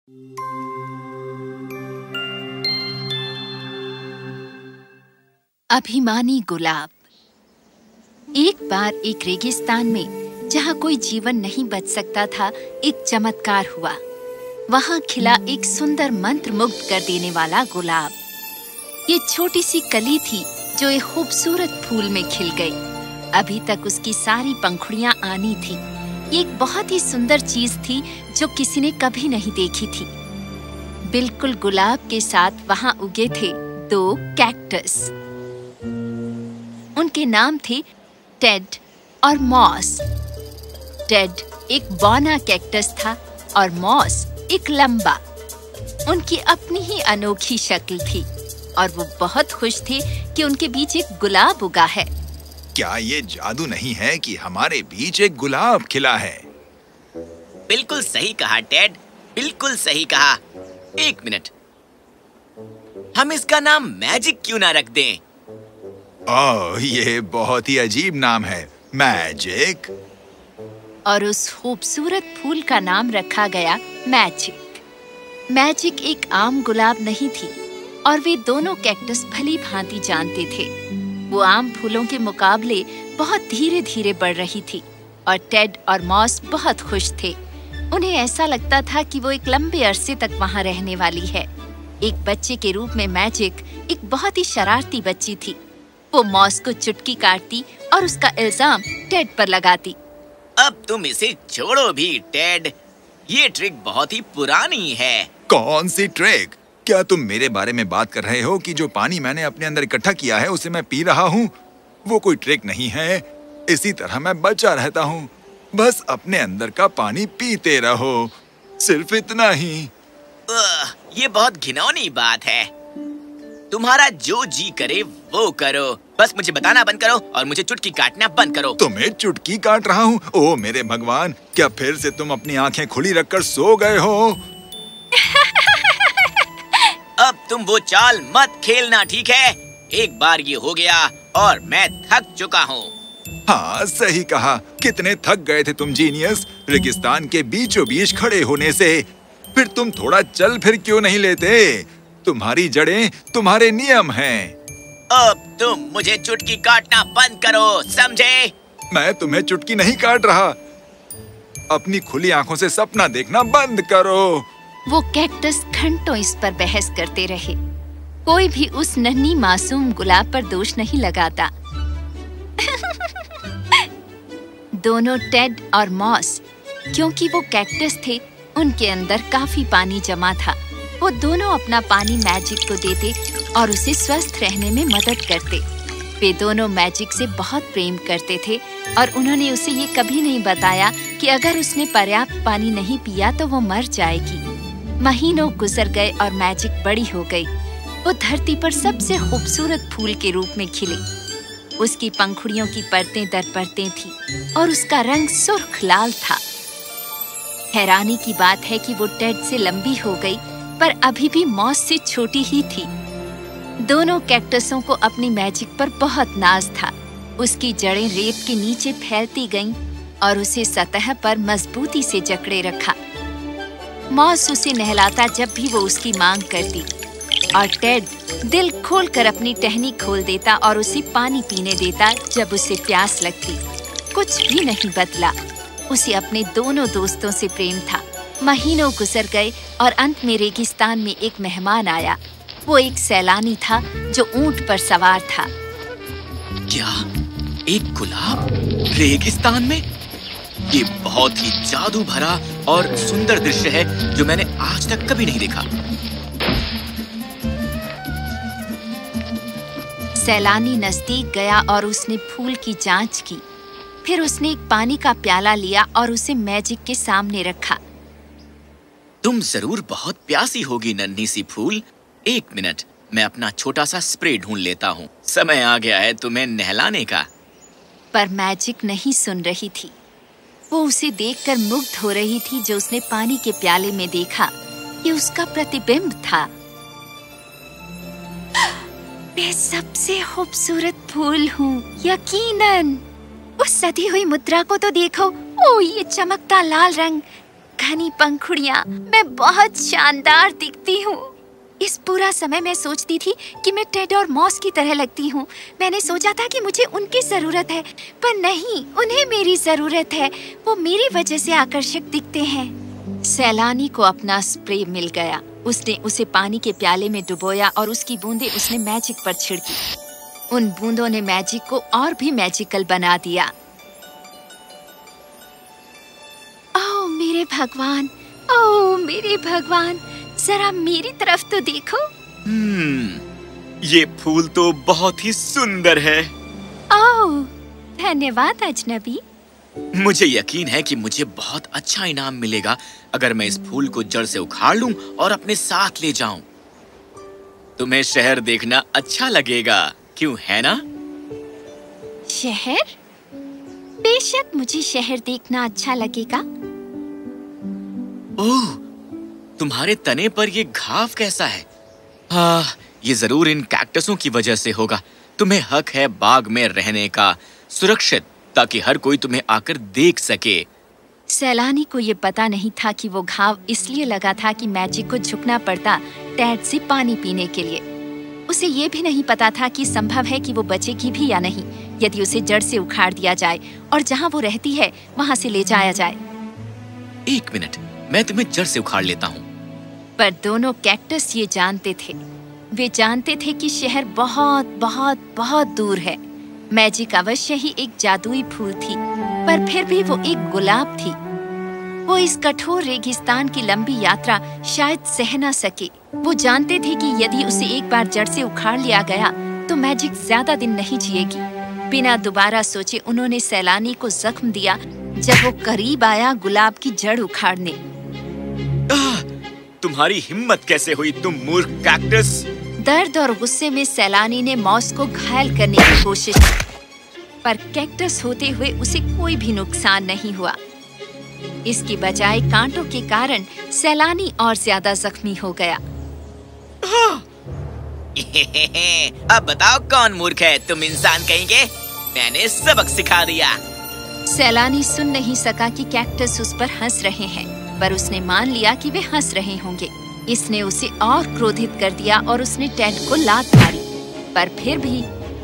अभिमानी गुलाब। एक बार एक रेगिस्तान में, जहाँ कोई जीवन नहीं बच सकता था, एक चमत्कार हुआ। वहाँ खिला एक सुंदर मंत्रमुग्ध कर देने वाला गुलाब। ये छोटी सी कली थी जो एक खूबसूरत फूल में खिल गई। अभी तक उसकी सारी पंखुड़ियाँ आनी थी। ये एक बहुत ही सुंदर चीज थी जो किसी ने कभी नहीं देखी थी। बिल्कुल गुलाब के साथ वहाँ उगे थे 2 कैक्टस। उनके नाम थे टेड और मॉस। टेड एक बौना कैक्टस था और मॉस एक लंबा। उनकी अपनी ही अनोखी शक्ल थी और वो बहुत खुश थे कि उनके बीच एक गुलाब उगा है। क्या ये जादू नहीं है कि हमारे बीच एक गुलाब खिला है? बिल्कुल सही कहा टेड, बिल्कुल सही कहा। एक मिनट, हम इसका नाम मैजिक क्यों ना रख दें? ओह, ये बहुत ही अजीब नाम है, मैजिक। और उस खूबसूरत फूल का नाम रखा गया मैजिक। मैजिक एक आम गुलाब नहीं थी और वे दोनों कैक्टस भली भांति जानते थे। वो आम फूलों के मुकाबले बहुत धीरे धीरे बढ़ रही थी और टेड और मॉस बहुत खुश थे। उन्हें ऐसा लगता था कि वो एक लंबे अरसे तक वहाँ रहने वाली है। एक बच्चे के रूप में मैजिक एक बहुत ही शरारती बच्ची थी। वो मॉस को चुटकी काटती और उसका इल्जाम टेड पर लगाती। अब तुम इसे छोड़ो भी टेड, ये ट्रिक बहुत ही पुरानी है। कौन सी ट्रिक? क्या तुम मेरे बारे में बात कर रहे हो कि जो पानी मैंने अपने अंदर इकट्ठा किया है उसे मैं पी रहा हूँ? वो कोई ट्रिक नहीं है। इसी तरह मैं बचा रहता हूँ। बस अपने अंदर का पानी पीते रहो, सिर्फ इतना ही। ये बहुत घिनौनी बात है। तुम्हारा जो जी करे वो करो, बस मुझे बताना बंद करो और मुझे चुटकी काटना बंद करो। तुम्हें चुटकी काट रहा हूँ? ओह मेरे भगवान, क्या फिर से तुम अपनी आंखें खुली रखकर सो गए हो? अब तुम वो चाल मत खेलना, ठीक है? एक बार ये हो गया और मैं थक चुका हूँ। हाँ सही कहा। कितने थक गए थे तुम जीनियस, रेगिस्तान के बीचों बीच खड़े होने से। फिर तुम थोड़ा चल फिर क्यों नहीं लेते? तुम्हारी जड़ें तुम्हारे नियम हैं। अब तुम मुझे चुटकी काटना बंद करो, समझे? मैं तुम्हें चुटकी नहीं काट रहा। अपनी खुली आंखों से सपना देखना बंद करो। वो कैक्टस घंटों इस पर बहस करते रहे। कोई भी उस नन्ही मासूम गुलाब पर दोष नहीं लगाता। दोनों टेड और मॉस, क्योंकि वो कैक्टस थे, उनके अंदर काफी पानी जमा था। वो दोनों अपना पानी मैजिक को देते और उसे स्वस्थ रहने में मदद करते। वे दोनों मैजिक से बहुत प्रेम करते थे और उन्होंने उसे ये कभी नहीं बताया कि अगर उसने पर्याप्त पानी नहीं पिया तो वो मर जाएगी। महीनों गुजर गए और मैजिक बड़ी हो गई। वो धरती पर सबसे खूबसूरत फूल के रूप में खिली। उसकी पंखुड़ियों की परतें दर परतें थी और उसका रंग सुर्ख लाल था। हैरानी की बात है कि वो टेड से लंबी हो गई, पर अभी भी मॉस से छोटी ही थी। दोनों कैक्टसों को अपनी मैजिक पर बहुत नाज था। उसकी जड़ें रेत के नीचे फैलती गईं और उसे सतह पर मजबूती से जकड़े रखा। मॉस उसे नहलाता जब भी वो उसकी मांग करती और टेड दिल खोलकर अपनी टहनी खोल देता और उसे पानी पीने देता जब उसे प्यास लगती। कुछ भी नहीं बदला। उसे अपने दोनों दोस्तों से प्रेम था। महीनों गुजर गए और अंत में रेगिस्तान में एक मेहमान आया। वो एक सैलानी था जो ऊंट पर सवार था। क्या एक गुलाब रेगिस्तान में? ये बहुत ही जादू भरा और सुंदर दृश्य है जो मैंने आज तक कभी नहीं देखा। सैलानी नजदीक गया और उसने फूल की जांच की। फिर उसने एक पानी का प्याला लिया और उसे मैजिक के सामने रखा। तुम जरूर बहुत प्यासी होगी नन्ही सी फूल। एक मिनट, मैं अपना छोटा सा स्प्रे ढूंढ लेता हूँ। समय आ गया है तुम्हें नहलाने का। पर मैजिक नहीं सुन रही थी। वो उसे देखकर मुग्ध हो रही थी जो उसने पानी के प्याले में देखा। ये उसका प्रतिबिंब था। मैं सबसे खूबसूरत फूल हूँ, यकीनन। उस सधी हुई मुद्रा को तो देखो। ओह, ये चमकता लाल रंग। घनी पंखुड़ियाँ, मैं बहुत शानदार दिखती हूँ। इस पूरा समय मैं सोचती थी कि मैं टेड और मॉस की तरह लगती हूँ। मैंने सोचा था कि मुझे उनकी जरूरत है, पर नहीं, उन्हें मेरी जरूरत है। वो मेरी वजह से आकर्षक दिखते हैं। सैलानी को अपना स्प्रे मिल गया। उसने उसे पानी के प्याले में डुबोया और उसकी बूंदें उसने मैजिक पर छिड़की। उन बूंदों ने मैजिक को और भी मैजिकल बना दिया। ओह मेरे भगवान, ओह मेरे भगवान, जरा मेरी तरफ तो देखो। ये फूल तो बहुत ही सुंदर है। ओह, धन्यवाद अजनबी। मुझे यकीन है कि मुझे बहुत अच्छा इनाम मिलेगा अगर मैं इस फूल को जड़ से उखाड़ लूं और अपने साथ ले जाऊं। तुम्हें शहर देखना अच्छा लगेगा, क्यों है ना? शहर? बेशक मुझे शहर देखना अच्छा लगेगा। ओह, तुम्हारे तने पर ये घाव कैसा है? हाँ, ये जरूर इन कैक्टसों की वजह से होगा। तुम्हें हक है बाग में रहने का, सुरक्षित, ताकि हर कोई तुम्हें आकर देख सके। सैलानी को ये पता नहीं था कि वो घाव इसलिए लगा था कि मैजिक को झुकना पड़ता टेड से पानी पीने के लिए। उसे ये भी नहीं पता था कि संभव है कि वो बचेगी भी या नहीं यदि उसे जड़ से उखाड़ दिया जाए और जहाँ वो रहती है वहाँ से ले जाया जाए। एक मिनट, मैं तुम्हें जड़ से उखाड़ लेता हूँ। पर दोनों कैक्टस ये जानते थे। वे जानते थे कि शहर बहुत बहुत बहुत दूर है। मैजिक अवश्य ही एक जादुई फूल थी, पर फिर भी वो एक गुलाब थी। वो इस कठोर रेगिस्तान की लंबी यात्रा शायद सह न सके। वो जानते थे कि यदि उसे एक बार जड़ से उखाड़ लिया गया तो मैजिक ज्यादा दिन नहीं जिएगी। बिना दोबारा सोचे उन्होंने सैलानी को जख्म दिया जब वो करीब आया गुलाब की जड़ उखाड़ने। तुम्हारी हिम्मत कैसे हुई, तुम मूर्ख कैक्टस? दर्द और गुस्से में सैलानी ने मॉस को घायल करने की कोशिश की, पर कैक्टस होते हुए उसे कोई भी नुकसान नहीं हुआ। इसकी बजाय कांटों के कारण सैलानी और ज्यादा जख्मी हो गया। अब बताओ कौन मूर्ख है, तुम इंसान कहेंगे? मैंने सबक सिखा दिया। सैलानी सुन नहीं सका कि कैक्टस उस पर हंस रहे हैं, पर उसने मान लिया कि वे हंस रहे होंगे। इसने उसे और क्रोधित कर दिया और उसने टेड को लात मारी, पर फिर भी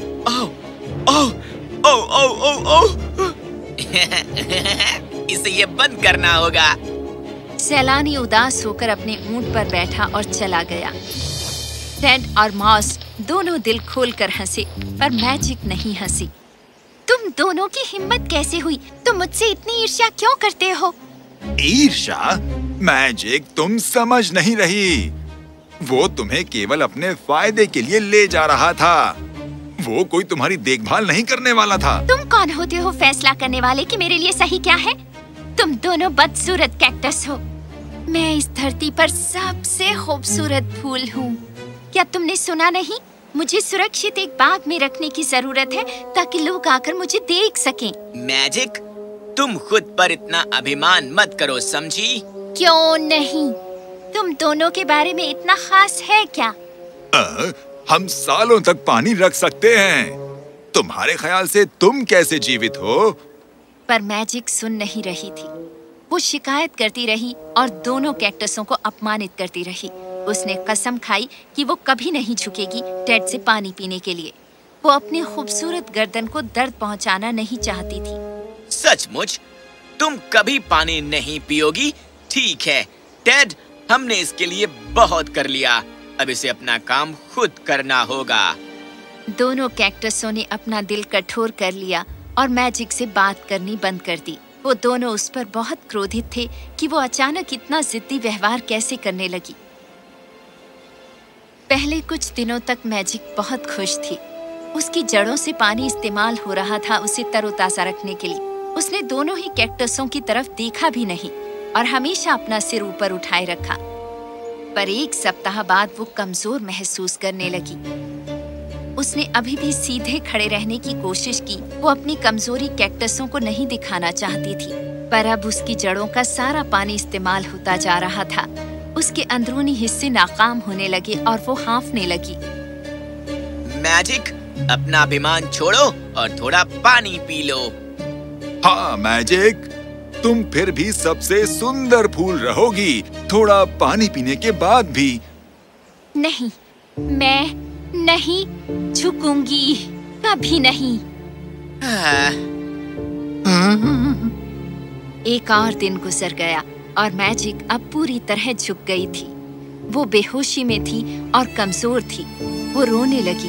इसे ये बंद करना होगा। सैलानी उदास होकर अपने ऊंट पर बैठा और चला गया। टेड और मॉस दोनों दिल खोलकर हंसे, पर मैजिक नहीं हंसी। तुम दोनों की हिम्मत कैसे हुई? तुम मुझसे इतनी ईर्ष्या क्यों करते हो? ईर्ष्या? मैजिक, तुम समझ नहीं रही। वो तुम्हें केवल अपने फायदे के लिए ले जा रहा था। वो कोई तुम्हारी देखभाल नहीं करने वाला था। तुम कौन होते हो फैसला करने वाले कि मेरे लिए सही क्या है? तुम दोनों बदसूरत कैक्टस हो। मैं इस धरती पर सबसे खूबसूरत फूल हूँ। क्या तुमने सुना नहीं? मुझे सुरक्षित एक बाग में रखने की जरूरत है ताकि लोग आकर मुझे देख सकें। मैजिक, तुम खुद पर इतना अभिमान मत करो, समझी? क्यों नहीं? तुम दोनों के बारे में इतना खास है क्या? हम सालों तक पानी रख सकते हैं। तुम्हारे ख्याल से तुम कैसे जीवित हो? पर मैजिक सुन नहीं रही थी। वो शिकायत करती रही और दोनों कैक्टसों को अपमानित करती रही। उसने कसम खाई कि वो कभी नहीं झुकेगी टेड से पानी पीने के लिए। वो अपनी खूबसूरत गर्दन को दर्द पहुंचाना नहीं चाहती थी। सचमुच? तुम कभी पानी नहीं पियोगी? ठीक है टेड, हमने इसके लिए बहुत कर लिया। अब इसे अपना काम खुद करना होगा। दोनों कैक्टसों ने अपना दिल कठोर कर लिया और मैजिक से बात करनी बंद कर दी। वो दोनों उस पर बहुत क्रोधित थे कि वो अचानक इतना जिद्दी व्यवहार कैसे करने लगी। पहले कुछ दिनों तक मैजिक बहुत खुश थी। उसकी जड़ों से पानी इस्तेमाल हो रहा था उसे तरोताजा रखने के लिए। उसने दोनों ही कैक्टसों की तरफ देखा भी नहीं और हमेशा अपना सिर ऊपर उठाए रखा। पर एक सप्ताह बाद वो कमजोर महसूस करने लगी। उसने अभी भी सीधे खड़े रहने की कोशिश की। वो अपनी कमजोरी कैक्टसों को नहीं दिखाना चाहती थी, पर अब उसकी जड़ों का सारा पानी इस्तेमाल होता जा रहा था। उसके अंदरूनी हिस्से नाकाम होने लगे और वो हाँफने लगी। मैजिक, अपना अभिमान छोड़ो और थोड़ा पानी पी लो। हाँ मैजिक, तुम फिर भी सबसे सुंदर फूल रहोगी, थोड़ा पानी पीने के बाद भी। नहीं, मैं नहीं झुकूंगी, कभी नहीं। एक और दिन गुजर गया और मैजिक अब पूरी तरह झुक गई थी। वो बेहोशी में थी और कमजोर थी। वो रोने लगी।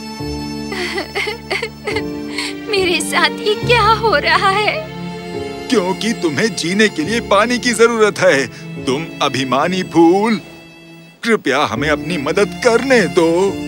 मेरे साथ ये क्या हो रहा है? क्योंकि तुम्हें जीने के लिए पानी की जरूरत है। तुम अभिमानी फूल, कृपया हमें अपनी मदद करने दो।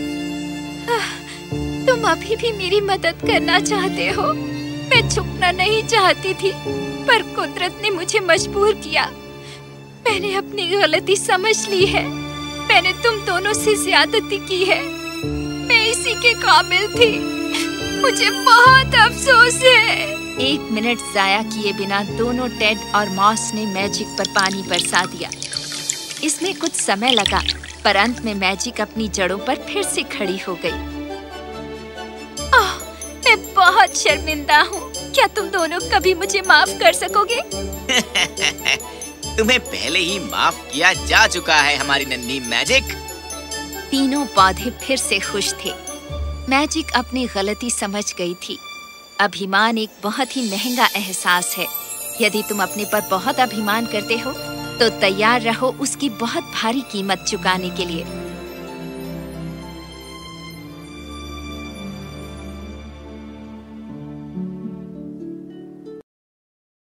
तुम अभी भी मेरी मदद करना चाहते हो? मैं झुकना नहीं चाहती थी, पर कुदरत ने मुझे मजबूर किया। मैंने अपनी गलती समझ ली है। मैंने तुम दोनों से ज्यादती की है। मैं इसी के काबिल थी। मुझे बहुत अफसोस है। 1 मिनट जाया किए बिना दोनों टेड और मॉस ने मैजिक पर पानी बरसा दिया। इसमें कुछ समय लगा, पर अंत में मैजिक अपनी जड़ों पर फिर से खड़ी हो गई। ओह, मैं बहुत शर्मिंदा हूँ। क्या तुम दोनों कभी मुझे माफ कर सकोगे? तुम्हें पहले ही माफ किया जा चुका है हमारी नन्ही मैजिक। तीनों पौधे फिर से खुश थे। मैजिक अपनी गलती समझ गई थी। अभिमान एक बहुत ही महंगा एहसास है। यदि तुम अपने पर बहुत अभिमान करते हो, तो तैयार रहो उसकी बहुत भारी कीमत चुकाने के लिए।